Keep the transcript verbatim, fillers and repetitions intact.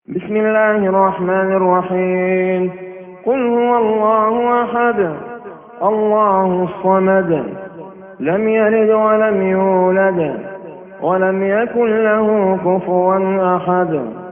بسم الله الرحمن الرحيم. قل هو الله أحد الله الصمد لم يلد ولم يولد ولم يكن له كفوا أحد.